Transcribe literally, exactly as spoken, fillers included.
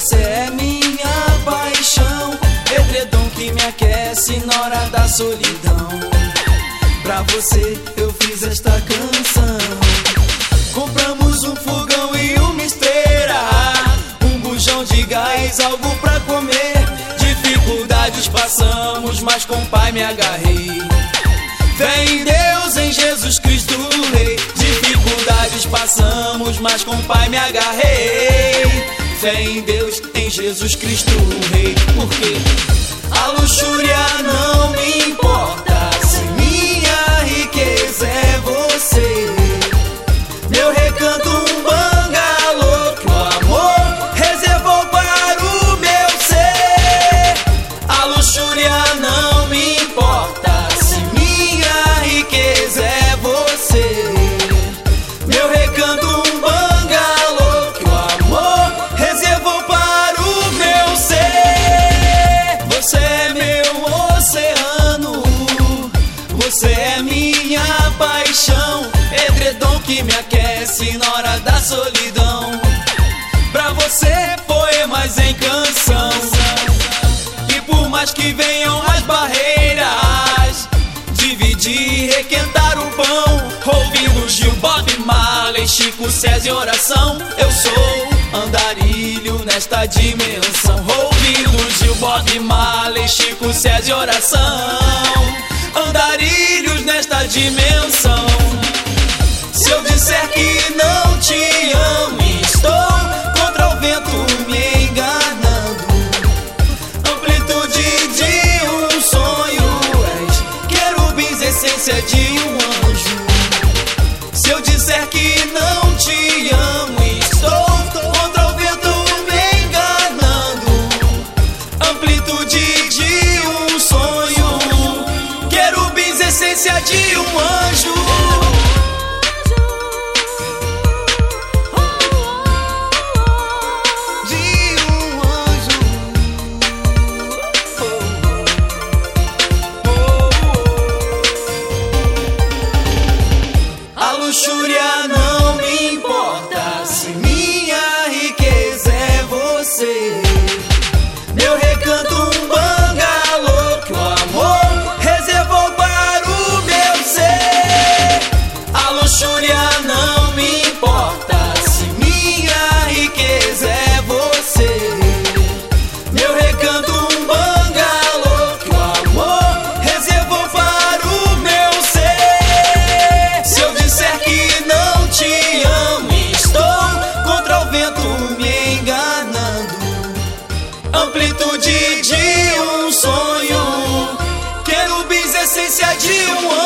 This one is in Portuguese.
Você é minha paixão, edredom que me aquece na hora da solidão. Pra você eu fiz esta canção. Compramos um fogão e uma esteira, um bujão de gás, algo pra comer. Dificuldades passamos, mas com o Pai me agarrei. Fé em Deus, em Jesus Cristo Rei. Dificuldades passamos, mas com o Pai me agarrei. Fé em Deus, em Jesus Cristo Rei. Porque a luxúria não me importa, se minha riqueza é você. Meu recanto um bangalô que o amor reservou para o meu ser. A luxúria não me importa, se minha riqueza é você. Meu recanto um bangalô que o amor reservou para o meu ser. Você é meu oceano, você é minha paixão, edredom que me aquece na hora da solidão. Pra você poemas em canção, e por mais que venham as barreiras, dividir, requentar o pão, ouvindo Gil, Bob Marley, Chico César em oração. Eu sou andarilho nesta dimensão, ouvindo Gil, Bob Marley, Chico César em oração. Andarilhos nesta dimensão. Se eu disser que não te amo, estou contra o vento me enganando. Amplitude de um sonho, és querubins, essência de um anjo. Se eu disser que não te amo, estou contra o vento me enganando. Amplitude de um sonho, querubins, essência de um anjo. A luxúria não me importa, se minha riqueza é você. Meu recanto um bangalô que o amor reservou para o meu ser. A luxúria não me importa, se minha riqueza é você. Meu recanto um bangalô que o amor reservou para o meu ser. Se eu disser que não te amo, estou contra o vento me enganando. Amplitude de um sonho, querubins, essência de um anjo.